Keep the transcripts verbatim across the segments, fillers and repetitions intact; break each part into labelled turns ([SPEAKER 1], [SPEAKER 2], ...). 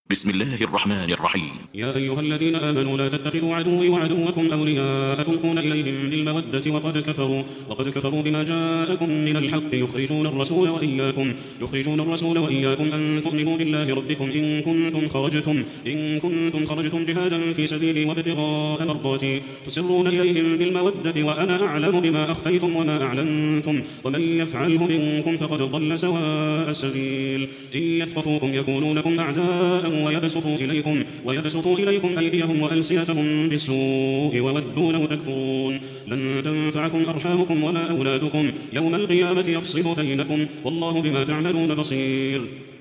[SPEAKER 1] بسم الله الرحمن الرحيم.
[SPEAKER 2] يا أيها الذين آمنوا لا تتخذوا عدوي وعدوكم أولياء تلقون إليهم بالمودة وقد كفروا وقد كفروا بما جاءكم من الحق يخرجون الرسول وإياكم يخرجون الرسول وإياكم أن تؤمنوا بالله ربكم إن كنتم خرجتم إن كنتم خرجتم جهادا في سبيلي وابتغاء مرضاتي تسرون إليهم بالمودة وأنا أعلم بما أخفيتم وما أعلنتم ومن يفعله منكم فقد ضل سواء السبيل إن يثقفوكم يكونوا لكم أعداء ويبسطوا إليكم ويبسطوا إليكم أيديهم وألسنتهم بالسوء وودوا لو تكفرون لن تنفعكم أرحامكم ولا أولادكم يوم القيامة يفصل بينكم والله بما تعملون بصير.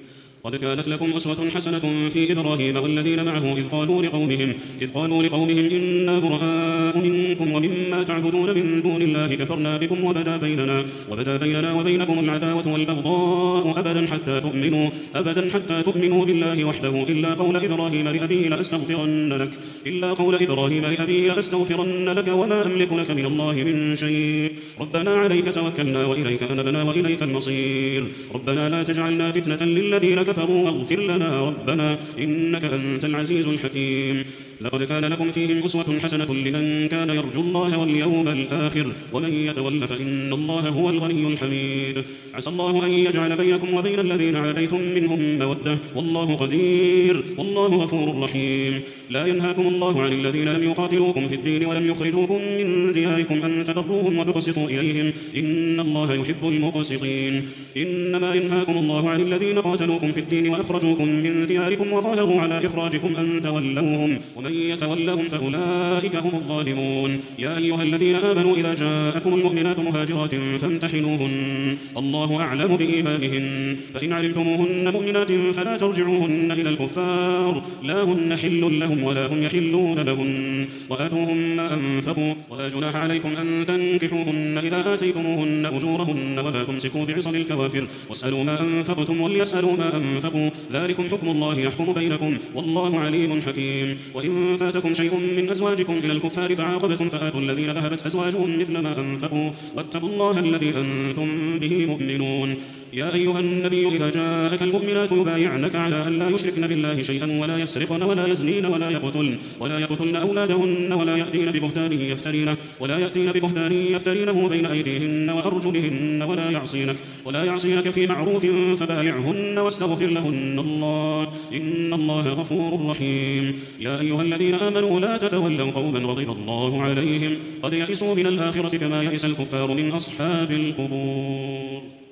[SPEAKER 2] قد كانت لكم أسوة حسنة في إبراهيم والذين معه إذ قالوا لقومهم إذ قالوا لقومهم إنا براء منكم ومما تعبدون من دون الله كفرنا بكم وبدا بيننا وبدا بيننا وبينكم العداوة والبغضاء أبدا حتى تؤمنوا أبدا حتى تؤمنوا بالله وحده إلا قول إبراهيم لأبيه لأستغفرن لك إلا قول إبراهيم لأبيه لأستغفرن لك وما أملك لك من الله من شيء ربنا عليك توكلنا وإليك أنبنا وإليك المصير ربنا لا تجعلنا فتنة للذين كفروا واغفر لنا ربنا إنك أنت العزيز الحكيم. لقد كان لكم فيهم أسوة حسنة لمن كان يرجو الله واليوم الآخر ومن يتول فإن الله هو الغني الحميد. عسى الله أن يجعل بينكم وبين الذين عاديتم منهم مودة والله قدير والله غفور رحيم. لا ينهاكم الله عن الذين لم يقاتلوكم في الدين ولم يخرجوكم من دياركم أن تبروهم وتقسطوا إليهم إن الله يحب المقسطين. إنما ينهاكم الله عن الذين قاتلوكم في الدين وأخرجوكم من دياركم وظاهروا على إخراجكم أن تولوهم ومن يتولهم فأولئك هم الظالمون. يا أيها الذين آمنوا إذا جاءكم المؤمنات مهاجرات فامتحنوهن الله أعلم بإيمانهن فإن علمتموهن مؤمنات فلا ترجعوهن إلى الكفار لا هن حل لهم ولا هم يحلون لهن وآتوهم ما أنفقوا ولا جناح عليكم أن تنكحوهن إذا آتيتموهن أجورهن ولا تمسكوا بعصم الكوافر واسألوا ما أنفقتم وليسألوا ما أنفقوا ذلكم حكم الله يحكم بينكم والله عليم حكيم. وإن فاتكم شيء من أزواجكم إلى الكفار فعاقبتم فآتوا الذين ذهبت أزواجهم مثل ما أنفقوا واتقوا الله الذي أنتم به مؤمنون. يا أيها النبي إذا جاءك المؤمنات يبايعنك على أن لا يشركن بالله شيئا ولا يسرقن ولا يزنين ولا يقتلن ولا يقتلن أولادهن ولا يأتين ببهتان يفترينه ولا يأتين ببهتان يفترينه بين أيديهن وأرجلهن ولا يعصينك ولا يعصينك في معروف فبايعهن واستغفر لهن الله إن الله غفور رحيم. يا أيها الذين آمنوا لا تتولوا قوما غضب الله عليهم قد يئسوا من الآخرة كما يئس الكفار من أصحاب القبور.